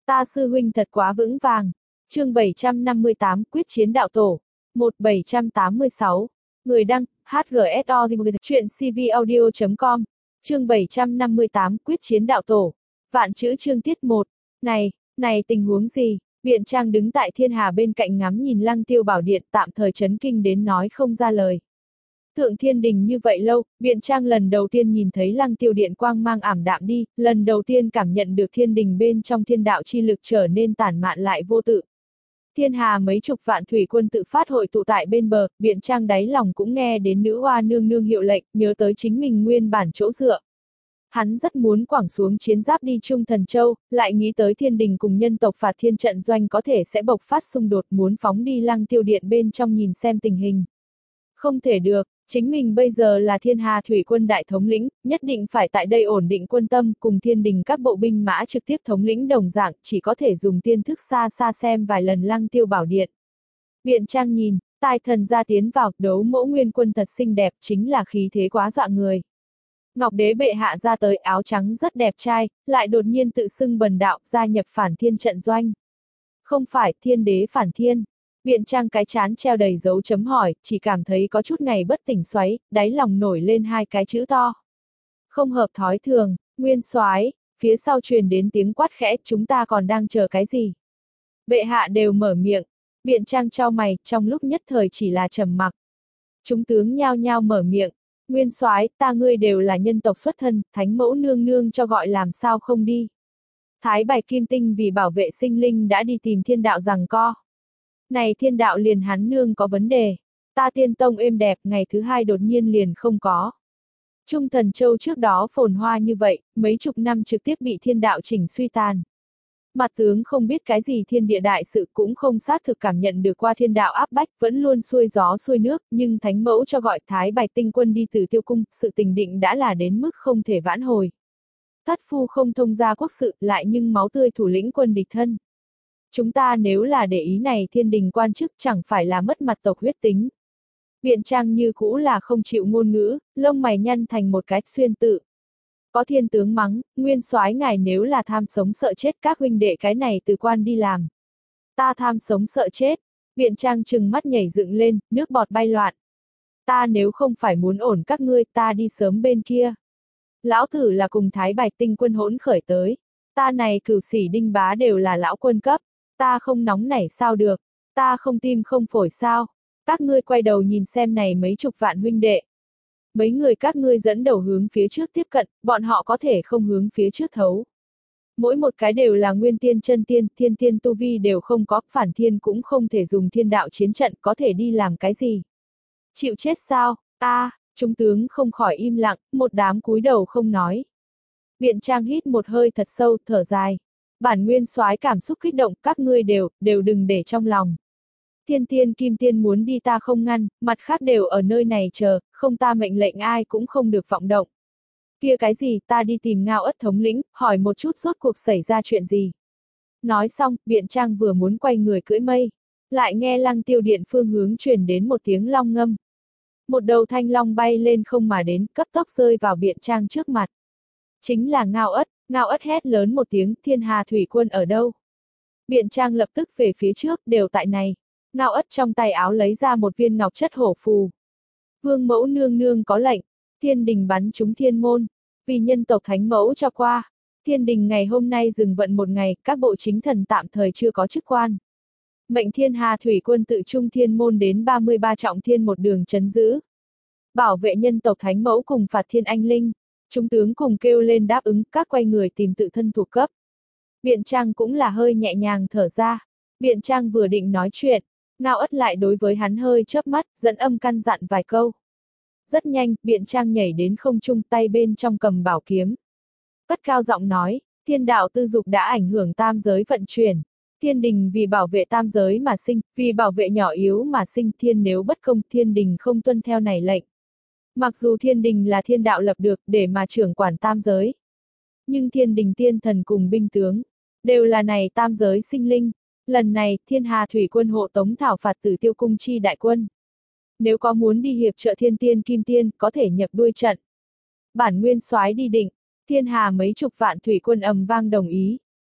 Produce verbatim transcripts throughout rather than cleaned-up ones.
Ta sư huynh thật quá vững vàng. Chương bảy trăm năm mươi tám Quyết chiến đạo tổ. một bảy tám sáu. Người đăng, hát giê ét o chuyện cvaudio chấm com. Chương bảy trăm năm mươi tám Quyết chiến đạo tổ. Vạn chữ chương tiết một. Này, này tình huống gì? Biện Trang đứng tại thiên hà bên cạnh ngắm nhìn Lăng Tiêu Bảo Điện, tạm thời chấn kinh đến nói không ra lời. Thượng Thiên Đình như vậy lâu, Biện Trang lần đầu tiên nhìn thấy Lăng Tiêu Điện quang mang ảm đạm đi, lần đầu tiên cảm nhận được thiên đình bên trong thiên đạo chi lực trở nên tản mạn lại vô tự. Thiên hà mấy chục vạn thủy quân tự phát hội tụ tại bên bờ, Biện Trang đáy lòng cũng nghe đến nữ hoa nương nương hiệu lệnh, nhớ tới chính mình nguyên bản chỗ dựa. Hắn rất muốn quẳng xuống chiến giáp đi Trung Thần Châu, lại nghĩ tới thiên đình cùng nhân tộc phạt thiên trận doanh có thể sẽ bộc phát xung đột, muốn phóng đi Lăng Tiêu Điện bên trong nhìn xem tình hình. Không thể được, chính mình bây giờ là thiên hà thủy quân đại thống lĩnh, nhất định phải tại đây ổn định quân tâm, cùng thiên đình các bộ binh mã trực tiếp thống lĩnh đồng dạng, chỉ có thể dùng tiên thức xa xa xem vài lần Lăng Tiêu Bảo Điện. Biện Trang nhìn, tài thần gia tiến vào, đấu mẫu nguyên quân thật xinh đẹp, chính là khí thế quá dọa người. Ngọc Đế bệ hạ ra tới, áo trắng rất đẹp trai, lại đột nhiên tự xưng bần đạo, gia nhập phản thiên trận doanh. Không phải, thiên đế phản thiên. Biện Trang cái chán treo đầy dấu chấm hỏi, chỉ cảm thấy có chút ngày bất tỉnh xoáy, đáy lòng nổi lên hai cái chữ to. Không hợp thói thường, Nguyên Soái, phía sau truyền đến tiếng quát khẽ, chúng ta còn đang chờ cái gì? Bệ hạ đều mở miệng, Biện Trang chau mày, trong lúc nhất thời chỉ là trầm mặc. Chúng tướng nhao nhao mở miệng, Nguyên Soái, ta ngươi đều là nhân tộc xuất thân, thánh mẫu nương nương cho gọi làm sao không đi. Thái Bạch Kim Tinh vì bảo vệ sinh linh đã đi tìm thiên đạo giằng co. Này thiên đạo liền hắn nương có vấn đề. Ta tiên tông êm đẹp, ngày thứ hai đột nhiên liền không có. Trung Thần Châu trước đó phồn hoa như vậy, mấy chục năm trực tiếp bị thiên đạo chỉnh suy tàn. Mặt tướng không biết cái gì thiên địa đại sự, cũng không xác thực cảm nhận được qua thiên đạo áp bách, vẫn luôn xuôi gió xuôi nước, nhưng thánh mẫu cho gọi Thái Bạch Tinh quân đi Tử Tiêu Cung, sự tình định đã là đến mức không thể vãn hồi. Thất phu không thông gia quốc sự, lại nhưng máu tươi thủ lĩnh quân địch thân. Chúng ta nếu là để ý này thiên đình quan chức chẳng phải là mất mặt tộc huyết tính. Biện Trang như cũ là không chịu ngôn ngữ, lông mày nhăn thành một cái xuyên tự. Có thiên tướng mắng, Nguyên Soái ngài nếu là tham sống sợ chết các huynh đệ cái này từ quan đi làm. Ta tham sống sợ chết, Biện Trang trừng mắt nhảy dựng lên, nước bọt bay loạn. Ta nếu không phải muốn ổn các ngươi, ta đi sớm bên kia. Lão tử là cùng Thái Bạch Tinh quân hỗn khởi tới. Ta này cửu sĩ đinh bá đều là lão quân cấp. Ta không nóng nảy sao được, ta không tim không phổi sao, các ngươi quay đầu nhìn xem này mấy chục vạn huynh đệ. Mấy người các ngươi dẫn đầu hướng phía trước tiếp cận, bọn họ có thể không hướng phía trước thấu. Mỗi một cái đều là nguyên tiên chân tiên, thiên tiên tu vi đều không có, phản thiên cũng không thể dùng thiên đạo chiến trận, có thể đi làm cái gì. Chịu chết sao, a à, chúng tướng không khỏi im lặng, một đám cúi đầu không nói. Biện Trang hít một hơi thật sâu, thở dài. Bản Nguyên Soái cảm xúc kích động, các ngươi đều, đều đừng để trong lòng. Thiên tiên kim tiên muốn đi ta không ngăn, mặt khác đều ở nơi này chờ, không ta mệnh lệnh ai cũng không được vọng động. Kia cái gì, ta đi tìm Ngao Ất thống lĩnh, hỏi một chút rốt cuộc xảy ra chuyện gì. Nói xong, Biện Trang vừa muốn quay người cưỡi mây, lại nghe Lăng Tiêu Điện phương hướng truyền đến một tiếng long ngâm. Một đầu thanh long bay lên không mà đến, cấp tốc rơi vào Biện Trang trước mặt. Chính là Ngao Ất. Ngao Ất hét lớn một tiếng, thiên hà thủy quân ở đâu? Biện Trang lập tức về phía trước, đều tại này. Ngao Ất trong tay áo lấy ra một viên ngọc chất hổ phù. Vương mẫu nương nương có lệnh, thiên đình bắn trúng thiên môn, vì nhân tộc thánh mẫu cho qua. Thiên đình ngày hôm nay dừng vận một ngày, các bộ chính thần tạm thời chưa có chức quan. Mệnh thiên hà thủy quân tự trung thiên môn đến ba mươi ba trọng thiên một đường trấn giữ. Bảo vệ nhân tộc thánh mẫu cùng phạt thiên anh linh. Chúng tướng cùng kêu lên đáp ứng, các quay người tìm tự thân thuộc cấp. Biện Trang cũng là hơi nhẹ nhàng thở ra. Biện Trang vừa định nói chuyện, Ngao Ất lại đối với hắn hơi chớp mắt, dẫn âm căn dặn vài câu. Rất nhanh, Biện Trang nhảy đến không trung, tay bên trong cầm bảo kiếm. Cất cao giọng nói, thiên đạo tư dục đã ảnh hưởng tam giới vận chuyển. Thiên đình vì bảo vệ tam giới mà sinh, vì bảo vệ nhỏ yếu mà sinh, thiên nếu bất công, thiên đình không tuân theo này lệnh. Mặc dù thiên đình là thiên đạo lập được để mà trưởng quản tam giới. Nhưng thiên đình tiên thần cùng binh tướng, đều là này tam giới sinh linh. Lần này, thiên hà thủy quân hộ tống thảo phạt Tử Tiêu Cung chi đại quân. Nếu có muốn đi hiệp trợ thiên tiên kim tiên, có thể nhập đuôi trận. Bản Nguyên Soái đi định, thiên hà mấy chục vạn thủy quân ầm vang đồng ý.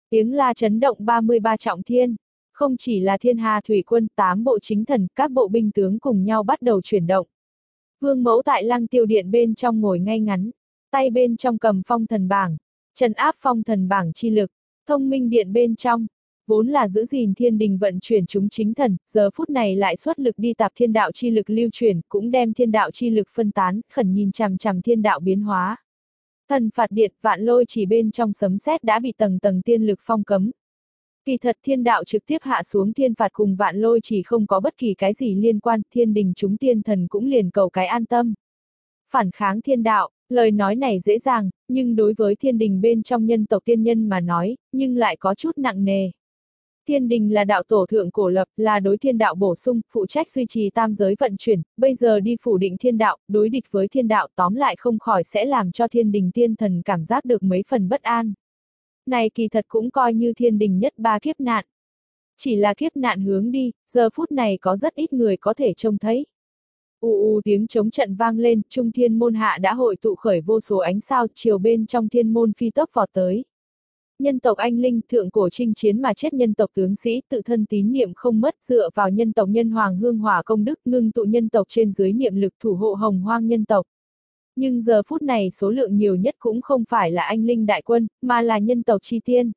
Tiếng la chấn động ba mươi ba trọng thiên. Không chỉ là thiên hà thủy quân, tám bộ chính thần, các bộ binh tướng cùng nhau bắt đầu chuyển động. Vương mẫu tại lăng tiêu điện bên trong ngồi ngay ngắn, tay bên trong cầm phong thần bảng, trấn áp phong thần bảng chi lực. Thông minh điện bên trong, vốn là giữ gìn thiên đình vận chuyển chúng chính thần, giờ phút này lại xuất lực đi tạp thiên đạo chi lực lưu chuyển, cũng đem thiên đạo chi lực phân tán, khẩn nhìn chằm chằm thiên đạo biến hóa. Thần phạt điện, vạn lôi chỉ bên trong sấm sét đã bị tầng tầng tiên lực phong cấm. Kỳ thật thiên đạo trực tiếp hạ xuống thiên phạt cùng vạn lôi chỉ không có bất kỳ cái gì liên quan, thiên đình chúng tiên thần cũng liền cầu cái an tâm. Phản kháng thiên đạo, lời nói này dễ dàng, nhưng đối với thiên đình bên trong nhân tộc tiên nhân mà nói, nhưng lại có chút nặng nề. Thiên đình là đạo tổ thượng cổ lập, là đối thiên đạo bổ sung, phụ trách duy trì tam giới vận chuyển, bây giờ đi phủ định thiên đạo, đối địch với thiên đạo tóm lại không khỏi sẽ làm cho thiên đình tiên thần cảm giác được mấy phần bất an. Này kỳ thật cũng coi như thiên đình nhất ba kiếp nạn. Chỉ là kiếp nạn hướng đi, giờ phút này có rất ít người có thể trông thấy. U u tiếng chống trận vang lên, trung thiên môn hạ đã hội tụ khởi vô số ánh sao, chiều bên trong thiên môn phi tốc vọt tới. Nhân tộc anh linh, thượng cổ chinh chiến mà chết nhân tộc tướng sĩ, tự thân tín niệm không mất, dựa vào nhân tộc nhân hoàng hương hỏa công đức, ngưng tụ nhân tộc trên dưới niệm lực thủ hộ hồng hoang nhân tộc. Nhưng giờ phút này số lượng nhiều nhất cũng không phải là anh linh đại quân, mà là nhân tộc chi tiên.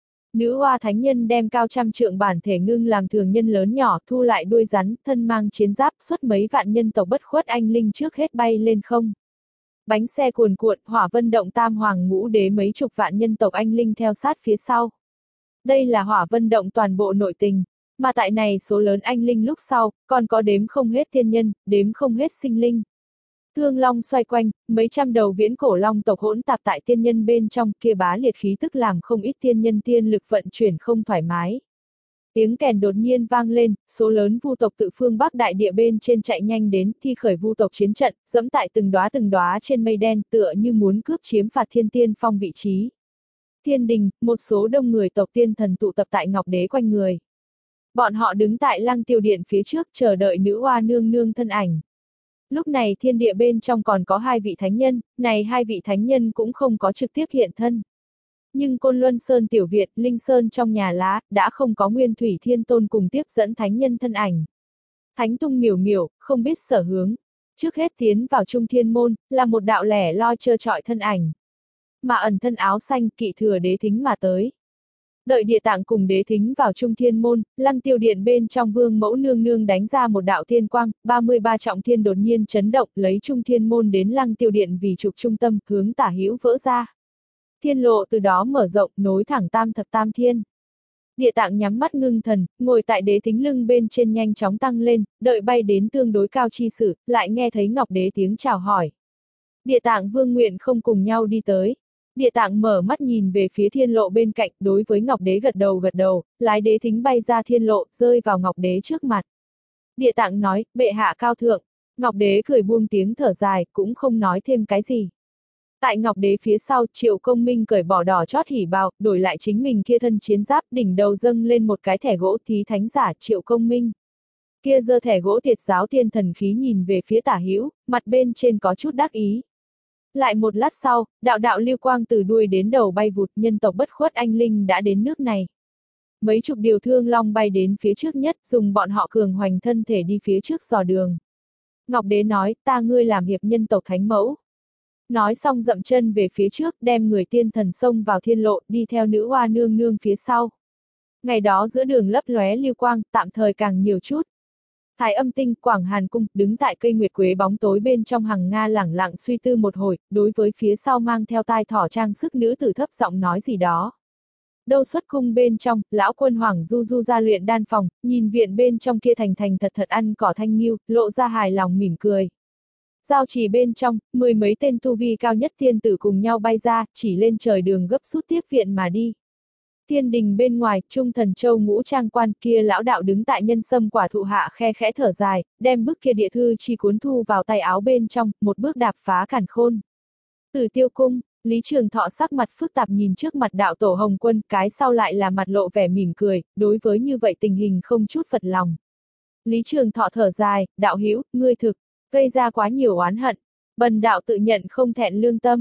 Nữ hoa thánh nhân đem cao trăm trượng bản thể ngưng làm thường nhân lớn nhỏ, thu lại đuôi rắn, thân mang chiến giáp, xuất mấy vạn nhân tộc bất khuất anh linh trước hết bay lên không. Bánh xe cuồn cuộn, hỏa vân động tam hoàng ngũ đế mấy chục vạn nhân tộc anh linh theo sát phía sau. Đây là hỏa vân động toàn bộ nội tình, mà tại này số lớn anh linh lúc sau, còn có đếm không hết thiên nhân, đếm không hết sinh linh. Thương long xoay quanh, mấy trăm đầu viễn cổ long tộc hỗn tạp tại tiên nhân bên trong, kia bá liệt khí tức làm không ít tiên nhân tiên lực vận chuyển không thoải mái. Tiếng kèn đột nhiên vang lên, số lớn vu tộc tự phương Bắc đại địa bên trên chạy nhanh đến, thi khởi vu tộc chiến trận, dẫm tại từng đóa từng đóa trên mây đen, tựa như muốn cướp chiếm phạt thiên tiên phong vị trí. Thiên đình, một số đông người tộc tiên thần tụ tập tại Ngọc Đế quanh người. Bọn họ đứng tại lăng tiêu điện phía trước chờ đợi nữ hoa nương nương thân ảnh. Lúc này thiên địa bên trong còn có hai vị thánh nhân, này hai vị thánh nhân cũng không có trực tiếp hiện thân. Nhưng Côn Luân Sơn Tiểu Việt, Linh Sơn trong nhà lá, đã không có Nguyên Thủy Thiên Tôn cùng tiếp dẫn thánh nhân thân ảnh. Thánh tung miểu miểu, không biết sở hướng. Trước hết tiến vào Trung Thiên Môn, là một đạo lẻ loi trơ trọi thân ảnh. Mà ẩn thân áo xanh, kỵ thừa đế thính mà tới. Đợi địa tạng cùng đế thính vào Trung Thiên Môn, lăng tiêu điện bên trong vương mẫu nương nương đánh ra một đạo thiên quang, ba mươi ba trọng thiên đột nhiên chấn động, lấy Trung Thiên Môn đến lăng tiêu điện vì trục trung tâm, hướng tả hữu vỡ ra. Thiên lộ từ đó mở rộng, nối thẳng tam thập tam thiên. Địa tạng nhắm mắt ngưng thần, ngồi tại đế thính lưng bên trên nhanh chóng tăng lên, đợi bay đến tương đối cao chi sử, lại nghe thấy Ngọc Đế tiếng chào hỏi. Địa tạng vương nguyện không cùng nhau đi tới. Địa tạng mở mắt nhìn về phía thiên lộ bên cạnh, đối với Ngọc Đế gật đầu gật đầu, lái đế thính bay ra thiên lộ, rơi vào Ngọc Đế trước mặt. Địa tạng nói, bệ hạ cao thượng. Ngọc Đế cười buông tiếng thở dài, cũng không nói thêm cái gì. Tại Ngọc Đế phía sau, Triệu Công Minh cởi bỏ đỏ chót hỉ bào, đổi lại chính mình kia thân chiến giáp, đỉnh đầu dâng lên một cái thẻ gỗ thí thánh giả Triệu Công Minh. Kia giơ thẻ gỗ tiệt giáo tiên thần khí nhìn về phía tả hữu, mặt bên trên có chút đắc ý. Lại một lát sau, đạo đạo lưu quang từ đuôi đến đầu bay vụt, nhân tộc bất khuất anh linh đã đến nước này. Mấy chục điều thương long bay đến phía trước nhất, dùng bọn họ cường hoành thân thể đi phía trước dò đường. Ngọc Đế nói, ta ngươi làm hiệp nhân tộc thánh mẫu. Nói xong dậm chân về phía trước, đem người tiên thần xông vào thiên lộ, đi theo nữ hoa nương nương phía sau. Ngày đó giữa đường lấp lóe lưu quang, tạm thời càng nhiều chút. Thái Âm Tinh, Quảng Hàn Cung, đứng tại cây nguyệt quế bóng tối bên trong hằng nga lẳng lặng suy tư một hồi, đối với phía sau mang theo tai thỏ trang sức nữ tử thấp giọng nói gì đó. Đâu xuất cung bên trong, lão quân hoàng du du ra luyện đan phòng, nhìn viện bên trong kia thành thành thật thật ăn cỏ thanh nghiêu, lộ ra hài lòng mỉm cười. Giao trì bên trong, mười mấy tên tu vi cao nhất thiên tử cùng nhau bay ra, chỉ lên trời đường gấp rút tiếp viện mà đi. Thiên đình bên ngoài, Trung Thần Châu ngũ trang quan kia lão đạo đứng tại nhân sâm quả thụ hạ khe khẽ thở dài, đem bức kia địa thư chi cuốn thu vào tay áo bên trong, một bước đạp phá cản khôn. Tử Tiêu Cung, Lý Trường Thọ sắc mặt phức tạp nhìn trước mặt đạo tổ Hồng Quân, cái sau lại là mặt lộ vẻ mỉm cười, đối với như vậy tình hình không chút phật lòng. Lý Trường Thọ thở dài, đạo hữu, ngươi thực gây ra quá nhiều oán hận, bần đạo tự nhận không thẹn lương tâm.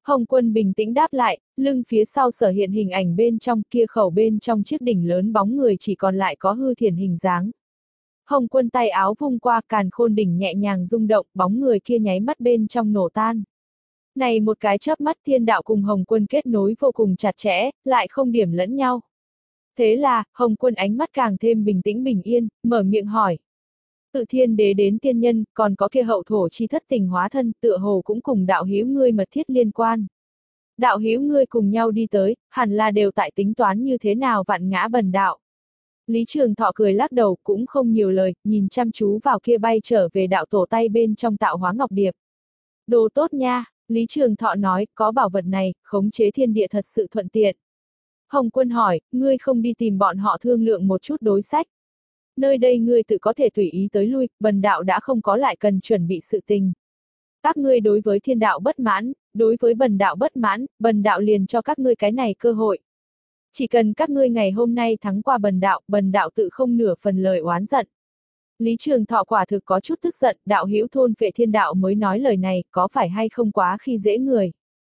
Hồng Quân bình tĩnh đáp lại, lưng phía sau sở hiện hình ảnh bên trong kia khẩu bên trong chiếc đỉnh lớn bóng người chỉ còn lại có hư thiền hình dáng. Hồng Quân tay áo vung qua càn khôn đỉnh nhẹ nhàng rung động, bóng người kia nháy mắt bên trong nổ tan. Này một cái chớp mắt thiên đạo cùng Hồng Quân kết nối vô cùng chặt chẽ, lại không điểm lẫn nhau. Thế là, Hồng Quân ánh mắt càng thêm bình tĩnh bình yên, mở miệng hỏi. Tự thiên đế đến tiên nhân, còn có kia hậu thổ chi thất tình hóa thân, tựa hồ cũng cùng đạo hữu ngươi mật thiết liên quan. Đạo hữu ngươi cùng nhau đi tới, hẳn là đều tại tính toán như thế nào vạn ngã bần đạo. Lý Trường Thọ cười lắc đầu, cũng không nhiều lời, nhìn chăm chú vào kia bay trở về đạo tổ tay bên trong tạo hóa ngọc điệp. Đồ tốt nha, Lý Trường Thọ nói, có bảo vật này, khống chế thiên địa thật sự thuận tiện. Hồng Quân hỏi, ngươi không đi tìm bọn họ thương lượng một chút đối sách. Nơi đây ngươi tự có thể tùy ý tới lui, bần đạo đã không có lại cần chuẩn bị sự tình. Các ngươi đối với thiên đạo bất mãn, đối với bần đạo bất mãn, bần đạo liền cho các ngươi cái này cơ hội. Chỉ cần các ngươi ngày hôm nay thắng qua bần đạo, bần đạo tự không nửa phần lời oán giận. Lý Trường Thọ quả thực có chút tức giận, đạo hữu thôn phệ thiên đạo mới nói lời này, có phải hay không quá khi dễ người.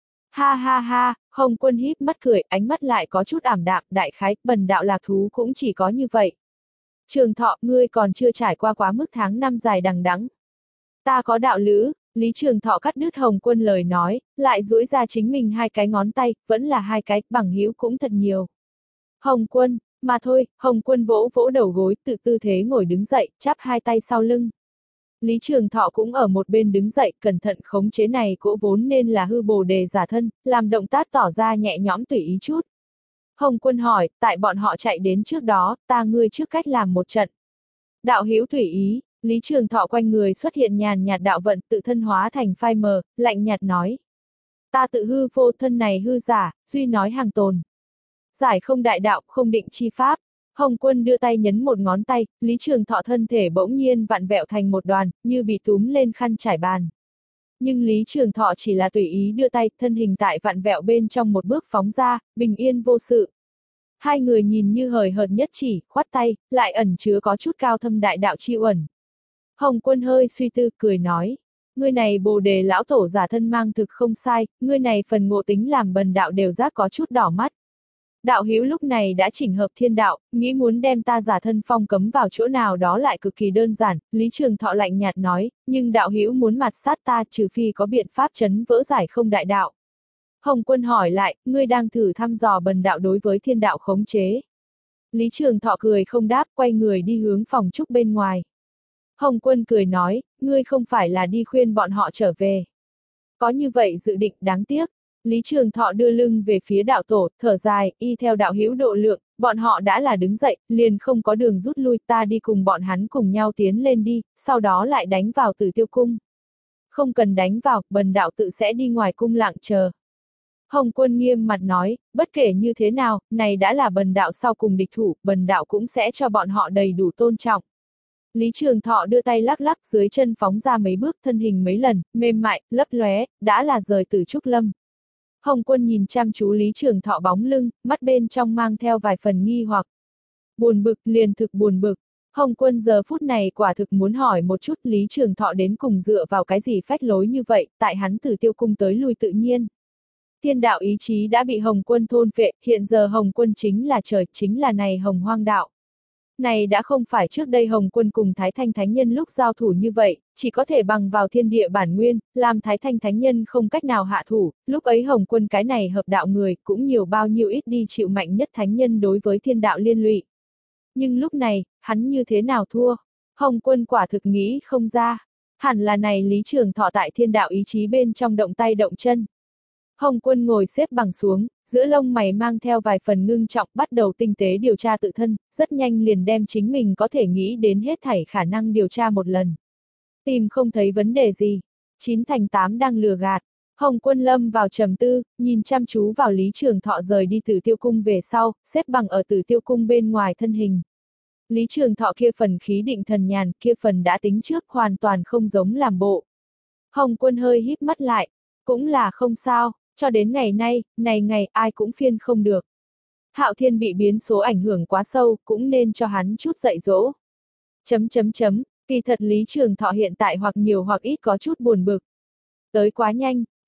Ha ha ha, Hồng Quân híp mắt cười, ánh mắt lại có chút ảm đạm, đại khái, bần đạo lạc thú cũng chỉ có như vậy. Trường Thọ, ngươi còn chưa trải qua quá mức tháng năm dài đằng đẵng. Ta có đạo lữ, Lý Trường Thọ cắt đứt Hồng Quân lời nói, lại duỗi ra chính mình hai cái ngón tay, vẫn là hai cái, bằng hữu cũng thật nhiều. Hồng Quân, mà thôi, Hồng Quân vỗ vỗ đầu gối, tự tư thế ngồi đứng dậy, chắp hai tay sau lưng. Lý Trường Thọ cũng ở một bên đứng dậy, cẩn thận khống chế này cỗ vốn nên là hư bồ đề giả thân, làm động tác tỏ ra nhẹ nhõm tùy ý chút. Hồng Quân hỏi, tại bọn họ chạy đến trước đó, ta ngươi trước cách làm một trận. Đạo hữu tùy ý, Lý Trường Thọ quanh người xuất hiện nhàn nhạt đạo vận tự thân hóa thành phai mờ, lạnh nhạt nói. Ta tự hư vô thân này hư giả, duy nói hàng tồn. Giải không đại đạo, không định chi pháp. Hồng Quân đưa tay nhấn một ngón tay, Lý Trường Thọ thân thể bỗng nhiên vặn vẹo thành một đoàn, như bị túm lên khăn trải bàn. Nhưng Lý Trường Thọ chỉ là tùy ý đưa tay, thân hình tại vặn vẹo bên trong một bước phóng ra, bình yên vô sự. Hai người nhìn như hời hợt nhất chỉ, khoát tay, lại ẩn chứa có chút cao thâm đại đạo chi uẩn. Hồng Quân hơi suy tư, cười nói. Ngươi này bồ đề lão tổ giả thân mang thực không sai, ngươi này phần ngộ tính làm bần đạo đều giác có chút đỏ mắt. Đạo hữu lúc này đã chỉnh hợp thiên đạo, nghĩ muốn đem ta giả thân phong cấm vào chỗ nào đó lại cực kỳ đơn giản, Lý Trường Thọ lạnh nhạt nói, nhưng đạo hữu muốn mặt sát ta trừ phi có biện pháp chấn vỡ giải không đại đạo. Hồng Quân hỏi lại, ngươi đang thử thăm dò bần đạo đối với thiên đạo khống chế. Lý Trường Thọ cười không đáp, quay người đi hướng phòng trúc bên ngoài. Hồng Quân cười nói, ngươi không phải là đi khuyên bọn họ trở về. Có như vậy dự định đáng tiếc. Lý Trường Thọ đưa lưng về phía đạo tổ, thở dài, y theo đạo hữu độ lượng, bọn họ đã là đứng dậy, liền không có đường rút lui, ta đi cùng bọn hắn cùng nhau tiến lên đi, sau đó lại đánh vào Tử Tiêu Cung. Không cần đánh vào, bần đạo tự sẽ đi ngoài cung lặng chờ. Hồng Quân nghiêm mặt nói, bất kể như thế nào, này đã là bần đạo sau cùng địch thủ, bần đạo cũng sẽ cho bọn họ đầy đủ tôn trọng. Lý Trường Thọ đưa tay lắc lắc dưới chân phóng ra mấy bước thân hình mấy lần, mềm mại, lấp lóe, đã là rời Tử Trúc Lâm. Hồng Quân nhìn chăm chú Lý Trường Thọ bóng lưng, mắt bên trong mang theo vài phần nghi hoặc. Buồn bực, liền thực buồn bực. Hồng Quân giờ phút này quả thực muốn hỏi một chút Lý Trường Thọ đến cùng dựa vào cái gì phách lối như vậy, tại hắn Tử Tiêu Cung tới lui tự nhiên. Thiên đạo ý chí đã bị Hồng Quân thôn phệ, hiện giờ Hồng Quân chính là trời, chính là này Hồng Hoang đạo. Này đã không phải trước đây Hồng Quân cùng Thái Thanh Thánh Nhân lúc giao thủ như vậy, chỉ có thể bằng vào thiên địa bản nguyên, làm Thái Thanh Thánh Nhân không cách nào hạ thủ, lúc ấy Hồng Quân cái này hợp đạo người cũng nhiều bao nhiêu ít đi chịu mạnh nhất Thánh Nhân đối với thiên đạo liên lụy. Nhưng lúc này, hắn như thế nào thua? Hồng Quân quả thực nghĩ không ra. Hẳn là này Lý Trường Thọ tại thiên đạo ý chí bên trong động tay động chân. Hồng Quân ngồi xếp bằng xuống, giữa lông mày mang theo vài phần ngưng trọng bắt đầu tinh tế điều tra tự thân, rất nhanh liền đem chính mình có thể nghĩ đến hết thảy khả năng điều tra một lần. Tìm không thấy vấn đề gì. Chín thành tám đang lừa gạt. Hồng Quân lâm vào trầm tư, nhìn chăm chú vào Lý Trường Thọ rời đi Tử Tiêu Cung về sau, xếp bằng ở Tử Tiêu Cung bên ngoài thân hình. Lý Trường Thọ kia phần khí định thần nhàn, kia phần đã tính trước hoàn toàn không giống làm bộ. Hồng Quân hơi híp mắt lại, cũng là không sao. Cho đến ngày nay, này ngày ai cũng phiên không được. Hạo Thiên bị biến số ảnh hưởng quá sâu, cũng nên cho hắn chút dạy dỗ. Chấm chấm chấm, kỳ thật Lý Trường Thọ hiện tại hoặc nhiều hoặc ít có chút buồn bực. Tới quá nhanh,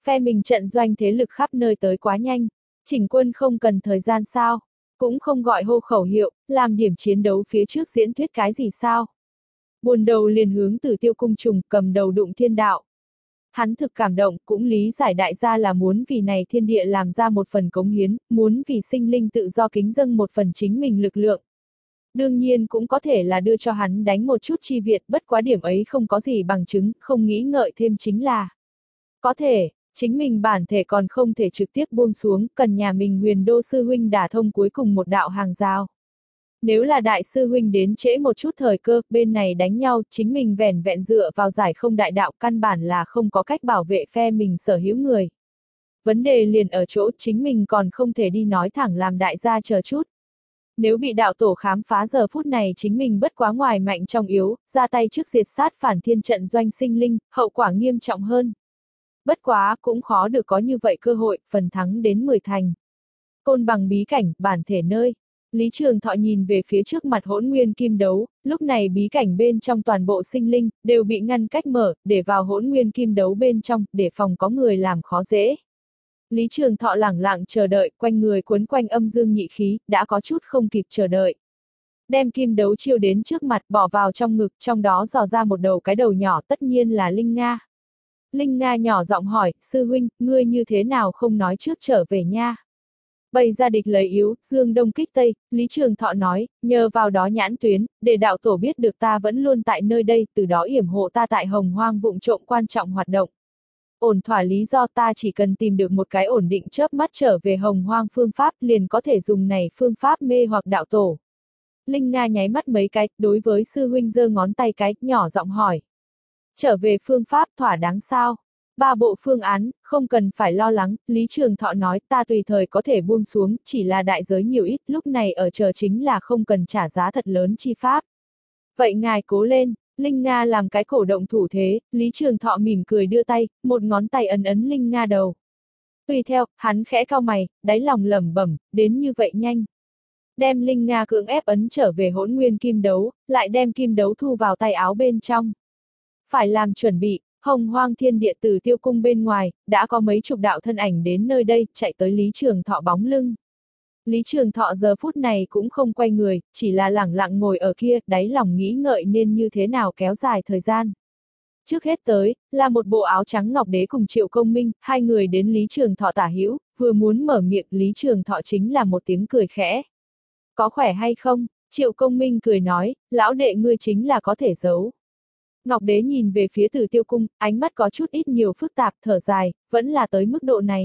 Phe mình trận doanh thế lực khắp nơi tới quá nhanh, chỉnh quân không cần thời gian sao, cũng không gọi hô khẩu hiệu, làm điểm chiến đấu phía trước diễn thuyết cái gì sao. Buồn đầu liền hướng Tử Tiêu cung trùng cầm đầu đụng thiên đạo. Hắn thực cảm động, cũng lý giải đại gia là muốn vì này thiên địa làm ra một phần cống hiến, muốn vì sinh linh tự do kính dâng một phần chính mình lực lượng. Đương nhiên cũng có thể là đưa cho hắn đánh một chút chi viện, bất quá điểm ấy không có gì bằng chứng, không nghĩ ngợi thêm chính là. Có thể, chính mình bản thể còn không thể trực tiếp buông xuống, cần nhà mình Huyền Đô sư huynh đả thông cuối cùng một đạo hàng rào. Nếu là đại sư huynh đến trễ một chút thời cơ, bên này đánh nhau, chính mình vẻn vẹn dựa vào giải không đại đạo, căn bản là không có cách bảo vệ phe mình sở hữu người. Vấn đề liền ở chỗ chính mình còn không thể đi nói thẳng làm đại gia chờ chút. Nếu bị đạo tổ khám phá giờ phút này chính mình bất quá ngoài mạnh trong yếu, ra tay trước diệt sát phản thiên trận doanh sinh linh, hậu quả nghiêm trọng hơn. Bất quá, cũng khó được có như vậy cơ hội, phần thắng đến mười thành. Côn bằng bí cảnh, bản thể nơi. Lý Trường Thọ nhìn về phía trước mặt hỗn nguyên kim đấu, lúc này bí cảnh bên trong toàn bộ sinh linh, đều bị ngăn cách mở, để vào hỗn nguyên kim đấu bên trong, để phòng có người làm khó dễ. Lý Trường Thọ lẳng lặng chờ đợi, quanh người quấn quanh âm dương nhị khí, đã có chút không kịp chờ đợi. Đem kim đấu chiêu đến trước mặt, bỏ vào trong ngực, trong đó dò ra một đầu cái đầu nhỏ, tất nhiên là Linh Nga. Linh Nga nhỏ giọng hỏi, sư huynh, ngươi như thế nào không nói trước trở về nha? Bày ra địch lấy yếu, dương đông kích tây, Lý Trường Thọ nói, nhờ vào đó nhãn tuyến, để đạo tổ biết được ta vẫn luôn tại nơi đây, từ đó yểm hộ ta tại hồng hoang vụng trộm quan trọng hoạt động. Ổn thỏa lý do ta chỉ cần tìm được một cái ổn định chớp mắt trở về hồng hoang phương pháp liền có thể dùng này phương pháp mê hoặc đạo tổ. Linh Nga nháy mắt mấy cái, đối với sư huynh giơ ngón tay cái, nhỏ giọng hỏi. Trở về phương pháp thỏa đáng sao? Ba bộ phương án, không cần phải lo lắng, Lý Trường Thọ nói ta tùy thời có thể buông xuống, chỉ là đại giới nhiều ít, lúc này ở chờ chính là không cần trả giá thật lớn chi pháp. Vậy ngài cố lên, Linh Nga làm cái cổ động thủ thế, Lý Trường Thọ mỉm cười đưa tay, một ngón tay ấn ấn Linh Nga đầu. Tùy theo, hắn khẽ cau mày, đáy lòng lẩm bẩm, đến như vậy nhanh. Đem Linh Nga cưỡng ép ấn trở về hỗn nguyên kim đấu, lại đem kim đấu thu vào tay áo bên trong. Phải làm chuẩn bị. Hồng hoang thiên địa Tử Tiêu cung bên ngoài, đã có mấy chục đạo thân ảnh đến nơi đây, chạy tới Lý Trường Thọ bóng lưng. Lý Trường Thọ giờ phút này cũng không quay người, chỉ là lẳng lặng ngồi ở kia, đáy lòng nghĩ ngợi nên như thế nào kéo dài thời gian. Trước hết tới, là một bộ áo trắng ngọc đế cùng Triệu Công Minh, hai người đến Lý Trường Thọ tả hữu, vừa muốn mở miệng Lý Trường Thọ chính là một tiếng cười khẽ. Có khỏe hay không? Triệu Công Minh cười nói, lão đệ ngươi chính là có thể giấu. Ngọc Đế nhìn về phía Tử Tiêu cung, ánh mắt có chút ít nhiều phức tạp, thở dài, vẫn là tới mức độ này.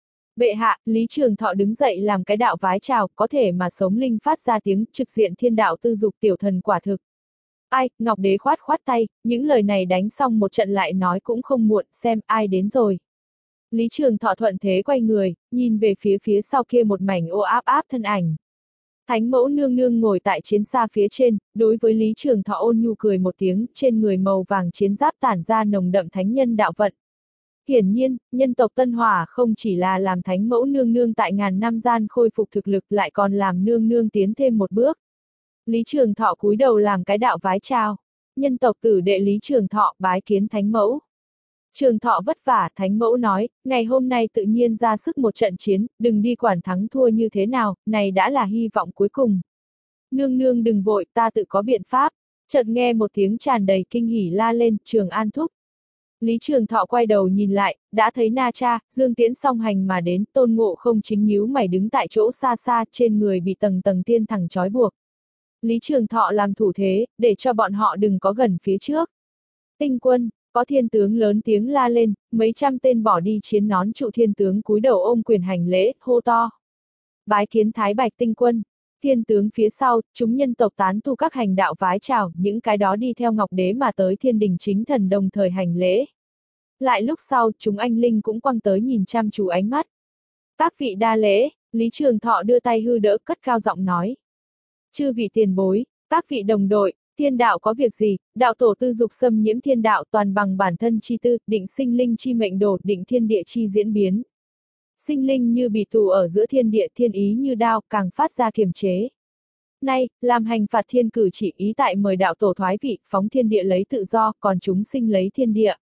Bệ hạ, Lý Trường Thọ đứng dậy làm cái đạo vái chào, có thể mà sống linh phát ra tiếng, trực diện thiên đạo tư dục tiểu thần quả thực. Ai, Ngọc Đế khoát khoát tay, những lời này đánh xong một trận lại nói cũng không muộn, xem ai đến rồi. Lý Trường Thọ thuận thế quay người, nhìn về phía phía sau kia một mảnh ô áp áp thân ảnh. Thánh mẫu nương nương ngồi tại chiến xa phía trên, đối với Lý Trường Thọ ôn nhu cười một tiếng, trên người màu vàng chiến giáp tản ra nồng đậm thánh nhân đạo vận. Hiển nhiên, nhân tộc Tân Hỏa không chỉ là làm thánh mẫu nương nương tại ngàn năm gian khôi phục thực lực lại còn làm nương nương tiến thêm một bước. Lý Trường Thọ cúi đầu làm cái đạo vái chào. Nhân tộc tử đệ Lý Trường Thọ bái kiến thánh mẫu. Trường Thọ vất vả, thánh mẫu nói, ngày hôm nay tự nhiên ra sức một trận chiến, đừng đi quản thắng thua như thế nào, này đã là hy vọng cuối cùng. Nương nương đừng vội, ta tự có biện pháp. Chợt nghe một tiếng tràn đầy kinh hỉ la lên, Trường An thúc. Lý Trường Thọ quay đầu nhìn lại, đã thấy Na Cha, Dương Tiễn song hành mà đến, Tôn Ngộ Không chính nhíu mày đứng tại chỗ xa xa, trên người bị tầng tầng tiên thẳng trói buộc. Lý Trường Thọ làm thủ thế, để cho bọn họ đừng có gần phía trước. Tinh quân. Có thiên tướng lớn tiếng la lên, mấy trăm tên bỏ đi chiến nón trụ thiên tướng cúi đầu ôm quyền hành lễ, hô to. Bái kiến Thái Bạch tinh quân. Thiên tướng phía sau, chúng nhân tộc tán tu các hành đạo vái chào, những cái đó đi theo Ngọc Đế mà tới thiên đình chính thần đồng thời hành lễ. Lại lúc sau, chúng anh linh cũng quăng tới nhìn chăm chú ánh mắt. Các vị đa lễ, Lý Trường Thọ đưa tay hư đỡ cất cao giọng nói. Chư vị tiền bối, các vị đồng đội. Thiên đạo có việc gì, đạo tổ tư dục xâm nhiễm thiên đạo toàn bằng bản thân chi tư, định sinh linh chi mệnh đồ, định thiên địa chi diễn biến. Sinh linh như bị tù ở giữa thiên địa, thiên ý như đao, càng phát ra kiềm chế. Nay, làm hành phạt thiên cử chỉ ý tại mời đạo tổ thoái vị, phóng thiên địa lấy tự do, còn chúng sinh lấy thiên địa.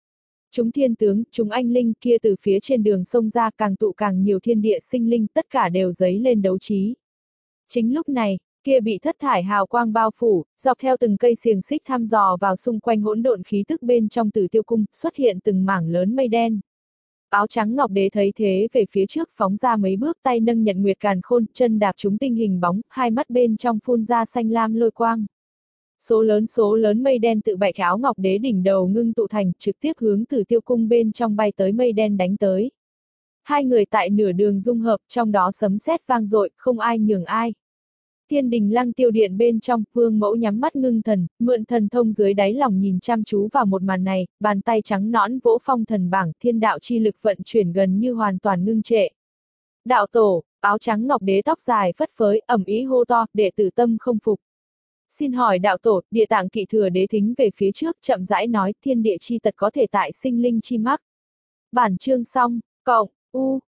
Chúng thiên tướng, chúng anh linh kia từ phía trên đường sông ra càng tụ càng nhiều thiên địa sinh linh tất cả đều dấy lên đấu trí. Chính lúc này, kia bị thất thải hào quang bao phủ, dọc theo từng cây xiềng xích thăm dò vào xung quanh hỗn độn khí tức bên trong Tử Tiêu cung, xuất hiện từng mảng lớn mây đen. Áo trắng ngọc đế thấy thế về phía trước phóng ra mấy bước, tay nâng nhật nguyệt càn khôn, chân đạp chúng tinh hình bóng, hai mắt bên trong phun ra xanh lam lôi quang. Số lớn số lớn mây đen tự bạch áo ngọc đế đỉnh đầu ngưng tụ thành, trực tiếp hướng Tử Tiêu cung bên trong bay tới mây đen đánh tới. Hai người tại nửa đường dung hợp, trong đó sấm sét vang dội, không ai nhường ai. Thiên đình lăng tiêu điện bên trong, vương mẫu nhắm mắt ngưng thần, mượn thần thông dưới đáy lòng nhìn chăm chú vào một màn này, bàn tay trắng nõn vỗ phong thần bảng, thiên đạo chi lực vận chuyển gần như hoàn toàn ngưng trệ. Đạo tổ, áo trắng ngọc đế tóc dài phất phới, ẩm ý hô to, đệ tử tâm không phục. Xin hỏi đạo tổ, địa tạng kỵ thừa đế thính về phía trước, chậm rãi nói, thiên địa chi tật có thể tại sinh linh chi mắc. Bản chương xong, cộng, u,